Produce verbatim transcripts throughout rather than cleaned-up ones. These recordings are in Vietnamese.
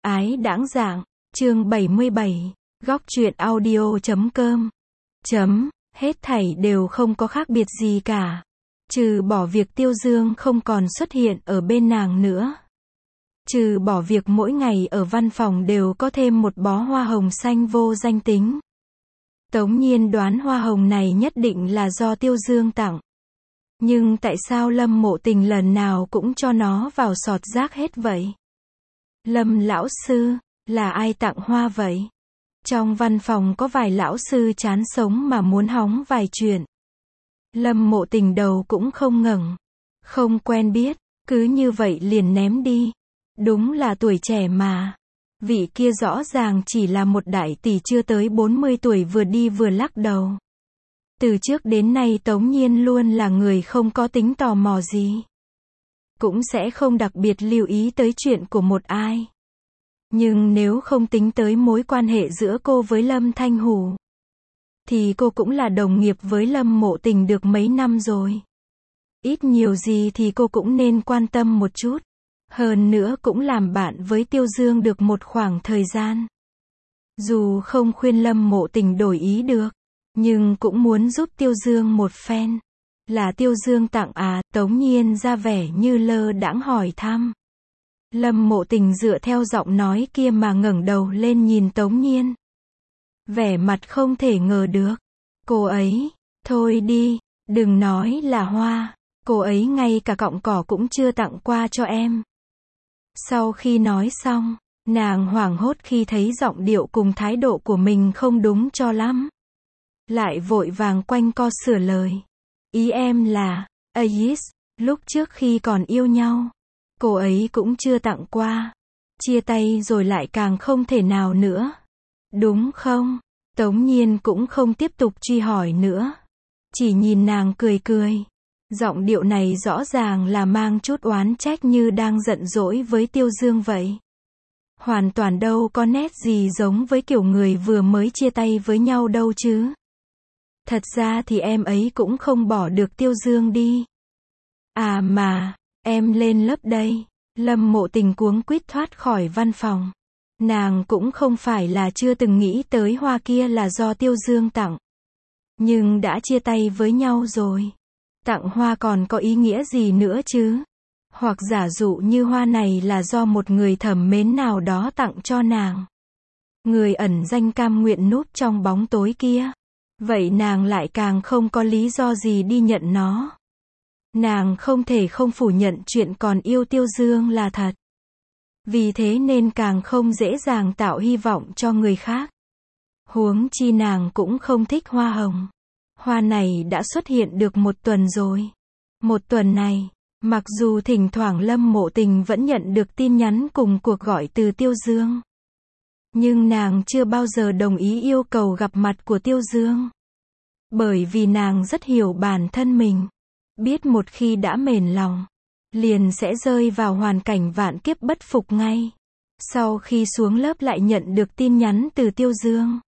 ái đãng dạng, chương bảy mươi bảy, góc truyện audio chấm com. Chấm, hết thảy đều không có khác biệt gì cả. Trừ bỏ việc Tiêu Dương không còn xuất hiện ở bên nàng nữa. Trừ bỏ việc mỗi ngày ở văn phòng đều có thêm một bó hoa hồng xanh vô danh tính. Tống Nhiên đoán hoa hồng này nhất định là do Tiêu Dương tặng. Nhưng tại sao Lâm Mộ Tình lần nào cũng cho nó vào sọt rác hết vậy? Lâm lão sư, là ai tặng hoa vậy? Trong văn phòng có vài lão sư chán sống mà muốn hóng vài chuyện. Lâm Mộ Tình đầu cũng không ngẩng. Không quen biết, cứ như vậy liền ném đi. Đúng là tuổi trẻ mà. Vị kia rõ ràng chỉ là một đại tỷ chưa tới bốn mươi tuổi vừa đi vừa lắc đầu. Từ trước đến nay Tống Nhiên luôn là người không có tính tò mò gì. Cũng sẽ không đặc biệt lưu ý tới chuyện của một ai. Nhưng nếu không tính tới mối quan hệ giữa cô với Lâm Thanh Hủ, thì cô cũng là đồng nghiệp với Lâm Mộ Tình được mấy năm rồi. Ít nhiều gì thì cô cũng nên quan tâm một chút. Hơn nữa cũng làm bạn với Tiêu Dương được một khoảng thời gian. Dù không khuyên Lâm Mộ Tình đổi ý được, nhưng cũng muốn giúp Tiêu Dương một phen. Là Tiêu Dương tặng à? Tống Nhiên ra vẻ như lơ đãng hỏi thăm. Lâm Mộ Tình dựa theo giọng nói kia mà ngẩng đầu lên nhìn Tống Nhiên. Vẻ mặt không thể ngờ được. Cô ấy, thôi đi, đừng nói là hoa, cô ấy ngay cả cọng cỏ cũng chưa tặng qua cho em. Sau khi nói xong, nàng hoảng hốt khi thấy giọng điệu cùng thái độ của mình không đúng cho lắm. Lại vội vàng quanh co sửa lời. Ý em là, Ais, lúc trước khi còn yêu nhau, cô ấy cũng chưa tặng qua. Chia tay rồi lại càng không thể nào nữa. Đúng không? Tống Nhiên cũng không tiếp tục truy hỏi nữa. Chỉ nhìn nàng cười cười. Giọng điệu này rõ ràng là mang chút oán trách như đang giận dỗi với Tiêu Dương vậy. Hoàn toàn đâu có nét gì giống với kiểu người vừa mới chia tay với nhau đâu chứ. Thật ra thì em ấy cũng không bỏ được Tiêu Dương đi. À mà, em lên lớp đây. Lâm Mộ Tình cuống quýt thoát khỏi văn phòng. Nàng cũng không phải là chưa từng nghĩ tới hoa kia là do Tiêu Dương tặng. Nhưng đã chia tay với nhau rồi. Tặng hoa còn có ý nghĩa gì nữa chứ? Hoặc giả dụ như hoa này là do một người thầm mến nào đó tặng cho nàng. Người ẩn danh cam nguyện núp trong bóng tối kia. Vậy nàng lại càng không có lý do gì đi nhận nó. Nàng không thể không phủ nhận chuyện còn yêu Tiêu Dương là thật. Vì thế nên càng không dễ dàng tạo hy vọng cho người khác. Huống chi nàng cũng không thích hoa hồng. Hoa này đã xuất hiện được một tuần rồi. Một tuần này, mặc dù thỉnh thoảng Lâm Mộ Tình vẫn nhận được tin nhắn cùng cuộc gọi từ Tiêu Dương. Nhưng nàng chưa bao giờ đồng ý yêu cầu gặp mặt của Tiêu Dương. Bởi vì nàng rất hiểu bản thân mình. Biết một khi đã mềm lòng, liền sẽ rơi vào hoàn cảnh vạn kiếp bất phục ngay. Sau khi xuống lớp lại nhận được tin nhắn từ Tiêu Dương.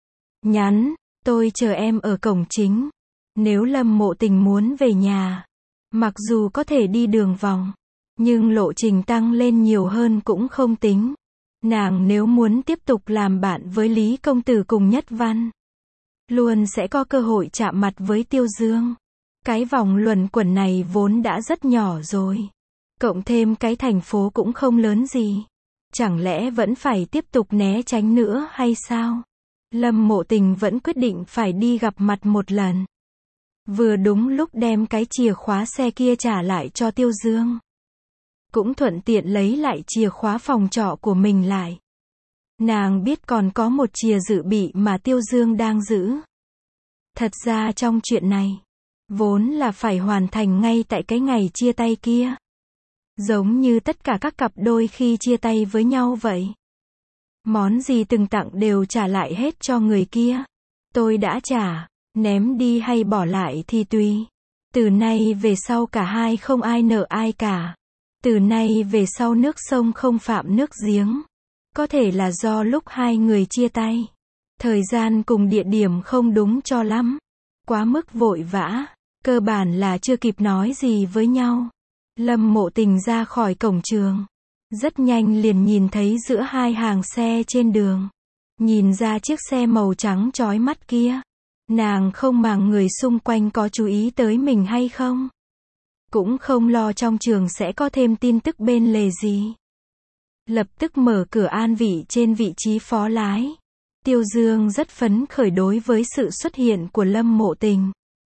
Nhắn, tôi chờ em ở cổng chính. Nếu Lâm Mộ Tình muốn về nhà, mặc dù có thể đi đường vòng, nhưng lộ trình tăng lên nhiều hơn cũng không tính. Nàng nếu muốn tiếp tục làm bạn với Lý Công Tử cùng Nhất Văn, luôn sẽ có cơ hội chạm mặt với Tiêu Dương. Cái vòng luẩn quẩn này vốn đã rất nhỏ rồi. Cộng thêm cái thành phố cũng không lớn gì. Chẳng lẽ vẫn phải tiếp tục né tránh nữa hay sao? Lâm Mộ Tình vẫn quyết định phải đi gặp mặt một lần. Vừa đúng lúc đem cái chìa khóa xe kia trả lại cho Tiêu Dương. Cũng thuận tiện lấy lại chìa khóa phòng trọ của mình lại. Nàng biết còn có một chìa dự bị mà Tiêu Dương đang giữ. Thật ra trong chuyện này, vốn là phải hoàn thành ngay tại cái ngày chia tay kia. Giống như tất cả các cặp đôi khi chia tay với nhau vậy. Món gì từng tặng đều trả lại hết cho người kia. Tôi đã trả, ném đi hay bỏ lại thì tùy. Từ nay về sau cả hai không ai nợ ai cả. Từ nay về sau nước sông không phạm nước giếng. Có thể là do lúc hai người chia tay, thời gian cùng địa điểm không đúng cho lắm. Quá mức vội vã, cơ bản là chưa kịp nói gì với nhau. Lâm Mộ Tình ra khỏi cổng trường, Rất nhanh liền nhìn thấy giữa hai hàng xe trên đường. Nhìn ra chiếc xe màu trắng chói mắt kia. Nàng không màng người xung quanh có chú ý tới mình hay không. Cũng không lo trong trường sẽ có thêm tin tức bên lề gì. Lập tức mở cửa an vị trên vị trí phó lái. Tiêu Dương rất phấn khởi đối với sự xuất hiện của Lâm Mộ Tình.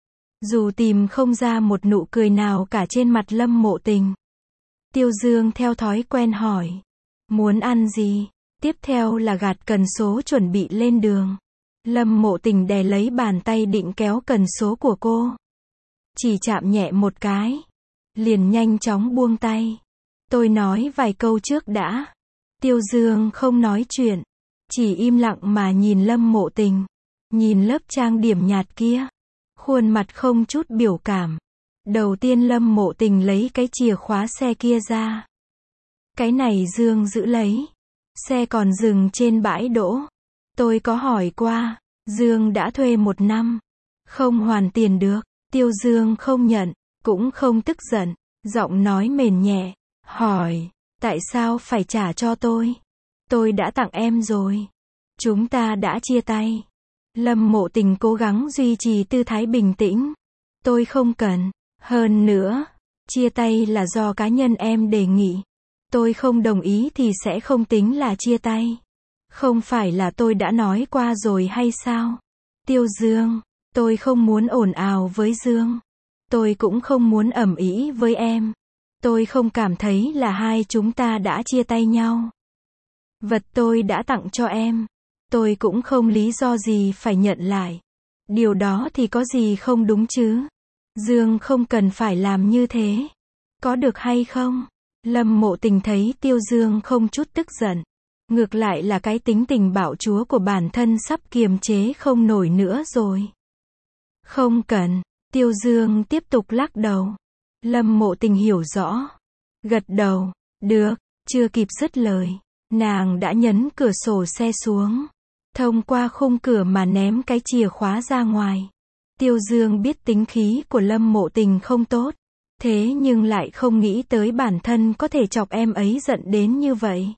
Dù tìm không ra một nụ cười nào cả trên mặt Lâm Mộ Tình. Tiêu Dương theo thói quen hỏi. Muốn ăn gì? Tiếp theo là gạt cần số chuẩn bị lên đường. Lâm Mộ Tình đè lấy bàn tay định kéo cần số của cô. Chỉ chạm nhẹ một cái. Liền nhanh chóng buông tay. Tôi nói vài câu trước đã. Tiêu Dương không nói chuyện. Chỉ im lặng mà nhìn Lâm Mộ Tình. Nhìn lớp trang điểm nhạt kia. Khuôn mặt không chút biểu cảm. Đầu tiên Lâm Mộ Tình lấy cái chìa khóa xe kia ra. Cái này Dương giữ lấy. Xe còn dừng trên bãi đỗ. Tôi có hỏi qua. Dương đã thuê một năm. Không hoàn tiền được. Tiêu Dương không nhận. Cũng không tức giận. Giọng nói mềm nhẹ. Hỏi. Tại sao phải trả cho tôi? Tôi đã tặng em rồi. Chúng ta đã chia tay. Lâm Mộ Tình cố gắng duy trì tư thái bình tĩnh. Tôi không cần. Hơn nữa. Chia tay là do cá nhân em đề nghị. Tôi không đồng ý thì sẽ không tính là chia tay. Không phải là tôi đã nói qua rồi hay sao? Tiêu Dương. Tôi không muốn ồn ào với Dương. Tôi cũng không muốn ầm ĩ với em. Tôi không cảm thấy là hai chúng ta đã chia tay nhau. Vật tôi đã tặng cho em. Tôi cũng không lý do gì phải nhận lại. Điều đó thì có gì không đúng chứ? Dương không cần phải làm như thế. Có được hay không? Lâm Mộ Tình thấy Tiêu Dương không chút tức giận. Ngược lại là cái tính tình bạo chúa của bản thân sắp kiềm chế không nổi nữa rồi. Không cần. Tiêu Dương tiếp tục lắc đầu. Lâm Mộ Tình hiểu rõ. Gật đầu. Được. Chưa kịp dứt lời. Nàng đã nhấn cửa sổ xe xuống. Thông qua khung cửa mà ném cái chìa khóa ra ngoài. Tiêu Dương biết tính khí của Lâm Mộ Tình không tốt. Thế nhưng lại không nghĩ tới bản thân có thể chọc em ấy giận đến như vậy.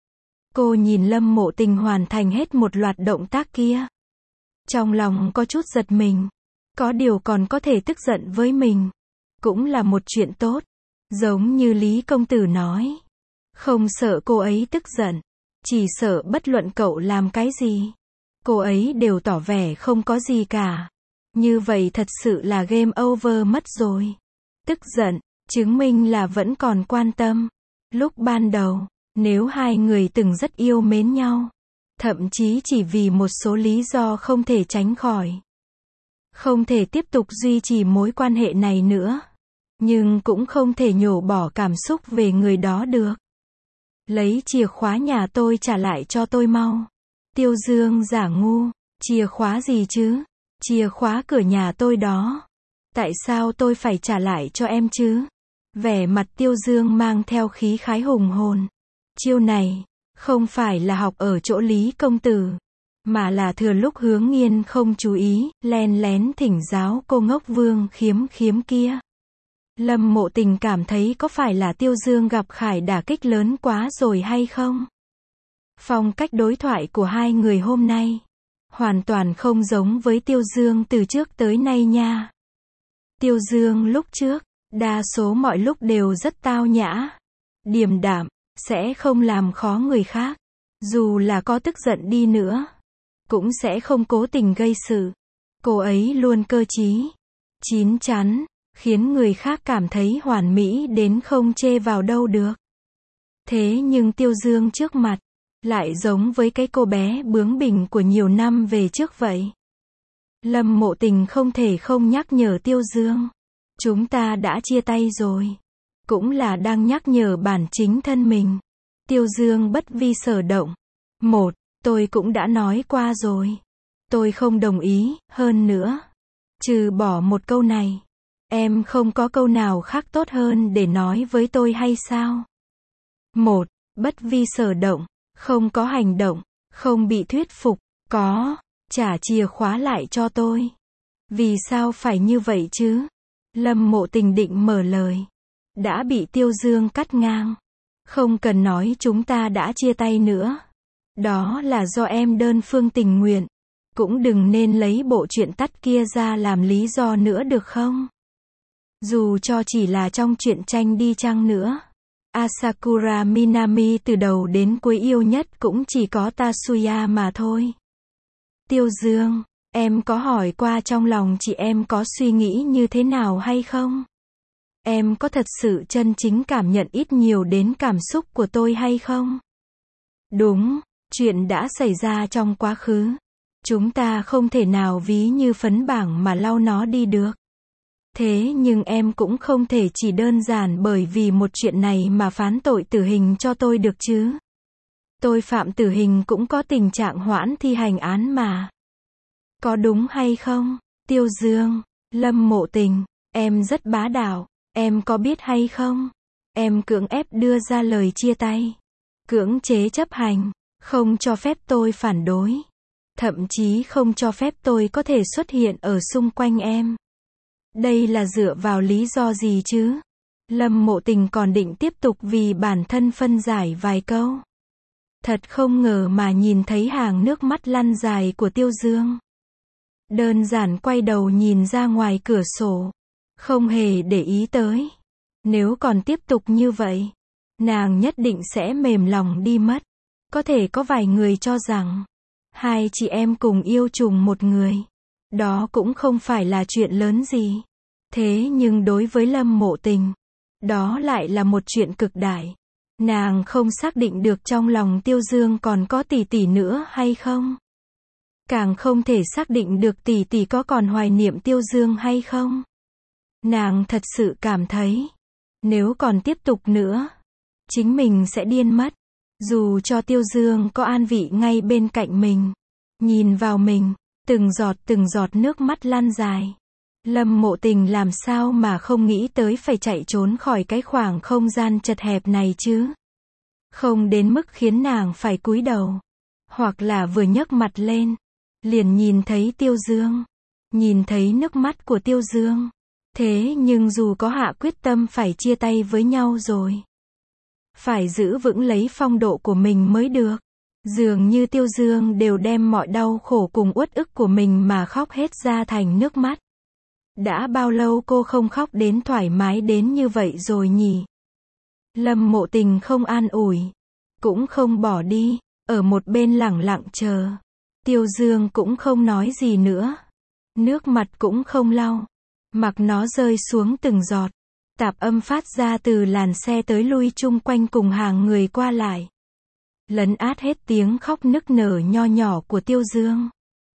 Cô nhìn Lâm Mộ Tình hoàn thành hết một loạt động tác kia. Trong lòng có chút giật mình. Có điều còn có thể tức giận với mình. Cũng là một chuyện tốt. Giống như Lý Công Tử nói. Không sợ cô ấy tức giận. Chỉ sợ bất luận cậu làm cái gì. Cô ấy đều tỏ vẻ không có gì cả. Như vậy thật sự là game over mất rồi. Tức giận, chứng minh là vẫn còn quan tâm. Lúc ban đầu, nếu hai người từng rất yêu mến nhau. Thậm chí chỉ vì một số lý do không thể tránh khỏi. Không thể tiếp tục duy trì mối quan hệ này nữa. Nhưng cũng không thể nhổ bỏ cảm xúc về người đó được. Lấy chìa khóa nhà tôi trả lại cho tôi mau. Tiêu Dương giả ngu. Chìa khóa gì chứ? Chìa khóa cửa nhà tôi đó. Tại sao tôi phải trả lại cho em chứ? Vẻ mặt Tiêu Dương mang theo khí khái hùng hồn. Chiêu này, không phải là học ở chỗ Lý Công Tử. Mà là thừa lúc Hướng Nghiên không chú ý, len lén thỉnh giáo cô ngốc Vương Khiếm Khiếm kia. Lâm Mộ Tình cảm thấy có phải là Tiêu Dương gặp khải đả kích lớn quá rồi hay không? Phong cách đối thoại của hai người hôm nay hoàn toàn không giống với Tiêu Dương từ trước tới nay nha. Tiêu Dương lúc trước, đa số mọi lúc đều rất tao nhã, điềm đạm, sẽ không làm khó người khác. Dù là có tức giận đi nữa, cũng sẽ không cố tình gây sự. Cô ấy luôn cơ trí, chín chắn, khiến người khác cảm thấy hoàn mỹ đến không chê vào đâu được. Thế nhưng Tiêu Dương trước mặt, lại giống với cái cô bé bướng bỉnh của nhiều năm về trước vậy. Lâm Mộ Tình không thể không nhắc nhở Tiêu Dương. Chúng ta đã chia tay rồi. Cũng là đang nhắc nhở bản chính thân mình. Tiêu Dương bất vi sở động. Một, tôi cũng đã nói qua rồi. Tôi không đồng ý, hơn nữa. Trừ bỏ một câu này. Em không có câu nào khác tốt hơn để nói với tôi hay sao? Một, bất vi sở động. Không có hành động. Không bị thuyết phục. Có. Trả chìa khóa lại cho tôi. Vì sao phải như vậy chứ? Lâm Mộ Tình định mở lời. Đã bị Tiêu Dương cắt ngang. Không cần nói chúng ta đã chia tay nữa. Đó là do em đơn phương tình nguyện. Cũng đừng nên lấy bộ truyện tắt kia ra làm lý do nữa được không? Dù cho chỉ là trong truyện tranh đi chăng nữa. Asakura Minami từ đầu đến cuối yêu nhất cũng chỉ có Tatsuya mà thôi. Tiêu Dương, em có hỏi qua trong lòng chị em có suy nghĩ như thế nào hay không? Em có thật sự chân chính cảm nhận ít nhiều đến cảm xúc của tôi hay không? Đúng, chuyện đã xảy ra trong quá khứ. Chúng ta không thể nào ví như phấn bảng mà lau nó đi được. Thế nhưng em cũng không thể chỉ đơn giản bởi vì một chuyện này mà phán tội tử hình cho tôi được chứ. Tôi phạm tử hình cũng có tình trạng hoãn thi hành án mà. Có đúng hay không? Tiêu Dương, Lâm Mộ Tình, em rất bá đạo, em có biết hay không? Em cưỡng ép đưa ra lời chia tay. Cưỡng chế chấp hành, không cho phép tôi phản đối. Thậm chí không cho phép tôi có thể xuất hiện ở xung quanh em. Đây là dựa vào lý do gì chứ? Lâm Mộ Tình còn định tiếp tục vì bản thân phân giải vài câu. Thật không ngờ mà nhìn thấy hàng nước mắt lăn dài của Tiêu Dương. Đơn giản quay đầu nhìn ra ngoài cửa sổ. Không hề để ý tới. Nếu còn tiếp tục như vậy, nàng nhất định sẽ mềm lòng đi mất. Có thể có vài người cho rằng, hai chị em cùng yêu trùng một người. Đó cũng không phải là chuyện lớn gì. Thế nhưng đối với Lâm Mộ Tình, đó lại là một chuyện cực đại. Nàng không xác định được trong lòng Tiêu Dương còn có tỷ tỷ nữa hay không. Càng không thể xác định được tỷ tỷ có còn hoài niệm Tiêu Dương hay không. Nàng thật sự cảm thấy, nếu còn tiếp tục nữa, chính mình sẽ điên mất. Dù cho Tiêu Dương có an vị ngay bên cạnh mình, nhìn vào mình, từng giọt từng giọt nước mắt lăn dài. Lâm Mộ Tình làm sao mà không nghĩ tới phải chạy trốn khỏi cái khoảng không gian chật hẹp này chứ. Không đến mức khiến nàng phải cúi đầu. Hoặc là vừa nhấc mặt lên, liền nhìn thấy Tiêu Dương. Nhìn thấy nước mắt của Tiêu Dương. Thế nhưng dù có hạ quyết tâm phải chia tay với nhau rồi, phải giữ vững lấy phong độ của mình mới được. Dường như Tiêu Dương đều đem mọi đau khổ cùng uất ức của mình mà khóc hết ra thành nước mắt. Đã bao lâu cô không khóc đến thoải mái đến như vậy rồi nhỉ? Lâm Mộ Tình không an ủi, cũng không bỏ đi, ở một bên lẳng lặng chờ. Tiêu Dương cũng không nói gì nữa. Nước mặt cũng không lau. Mặc nó rơi xuống từng giọt. Tạp âm phát ra từ làn xe tới lui chung quanh cùng hàng người qua lại. Lấn át hết tiếng khóc nức nở nho nhỏ của Tiêu Dương.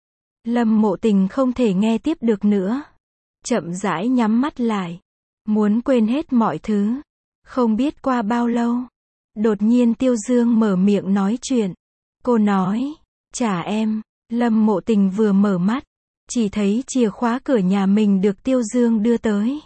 Lâm Mộ Tình không thể nghe tiếp được nữa. Chậm rãi nhắm mắt lại. Muốn quên hết mọi thứ. Không biết qua bao lâu. Đột nhiên Tiêu Dương mở miệng nói chuyện. Cô nói, trả em. Lâm Mộ Tình vừa mở mắt, chỉ thấy chìa khóa cửa nhà mình được Tiêu Dương đưa tới.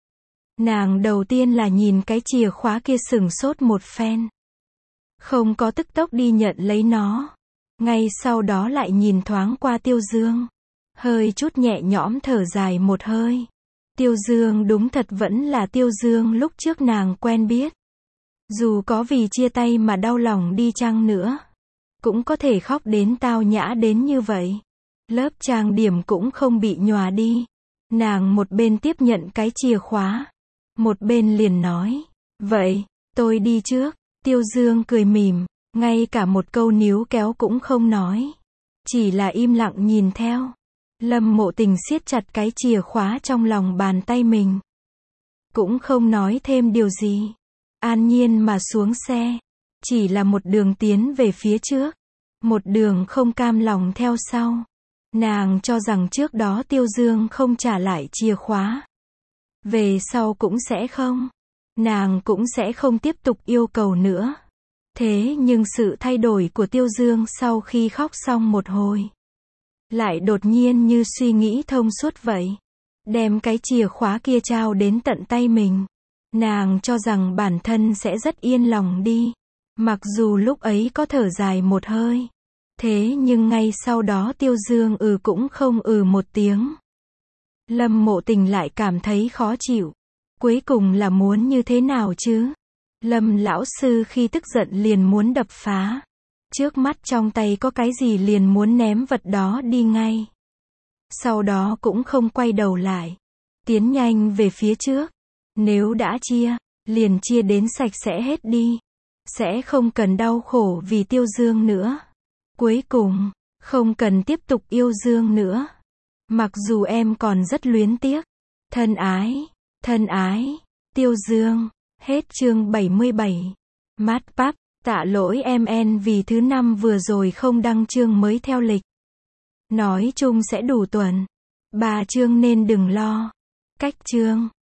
Nàng đầu tiên là nhìn cái chìa khóa kia sửng sốt một phen. Không có tức tốc đi nhận lấy nó. Ngay sau đó lại nhìn thoáng qua Tiêu Dương. Hơi chút nhẹ nhõm thở dài một hơi. Tiêu Dương đúng thật vẫn là Tiêu Dương lúc trước nàng quen biết. Dù có vì chia tay mà đau lòng đi chăng nữa, cũng có thể khóc đến tao nhã đến như vậy. Lớp trang điểm cũng không bị nhòa đi. Nàng một bên tiếp nhận cái chìa khóa, một bên liền nói, vậy, tôi đi trước. Tiêu Dương cười mỉm, ngay cả một câu níu kéo cũng không nói. Chỉ là im lặng nhìn theo. Lâm Mộ Tình siết chặt cái chìa khóa trong lòng bàn tay mình. Cũng không nói thêm điều gì. An nhiên mà xuống xe. Chỉ là một đường tiến về phía trước. Một đường không cam lòng theo sau. Nàng cho rằng trước đó Tiêu Dương không trả lại chìa khóa. Về sau cũng sẽ không. Nàng cũng sẽ không tiếp tục yêu cầu nữa. Thế nhưng sự thay đổi của Tiêu Dương sau khi khóc xong một hồi, lại đột nhiên như suy nghĩ thông suốt vậy. Đem cái chìa khóa kia trao đến tận tay mình. Nàng cho rằng bản thân sẽ rất yên lòng đi. Mặc dù lúc ấy có thở dài một hơi. Thế nhưng ngay sau đó Tiêu Dương ừ cũng không ừ một tiếng. Lâm Mộ Tình lại cảm thấy khó chịu. Cuối cùng là muốn như thế nào chứ? Lâm lão sư khi tức giận liền muốn đập phá. Trước mắt trong tay có cái gì liền muốn ném vật đó đi ngay. Sau đó cũng không quay đầu lại. Tiến nhanh về phía trước. Nếu đã chia, liền chia đến sạch sẽ hết đi. Sẽ không cần đau khổ vì Tiêu Dương nữa. Cuối cùng, không cần tiếp tục yêu Dương nữa. Mặc dù em còn rất luyến tiếc. Thân ái, thân ái, Tiêu Dương. Hết chương bảy mươi bảy. Mát Pắp, tạ lỗi em en vì thứ năm vừa rồi không đăng chương mới theo lịch. Nói chung sẽ đủ tuần. Ba chương nên đừng lo. Cách chương.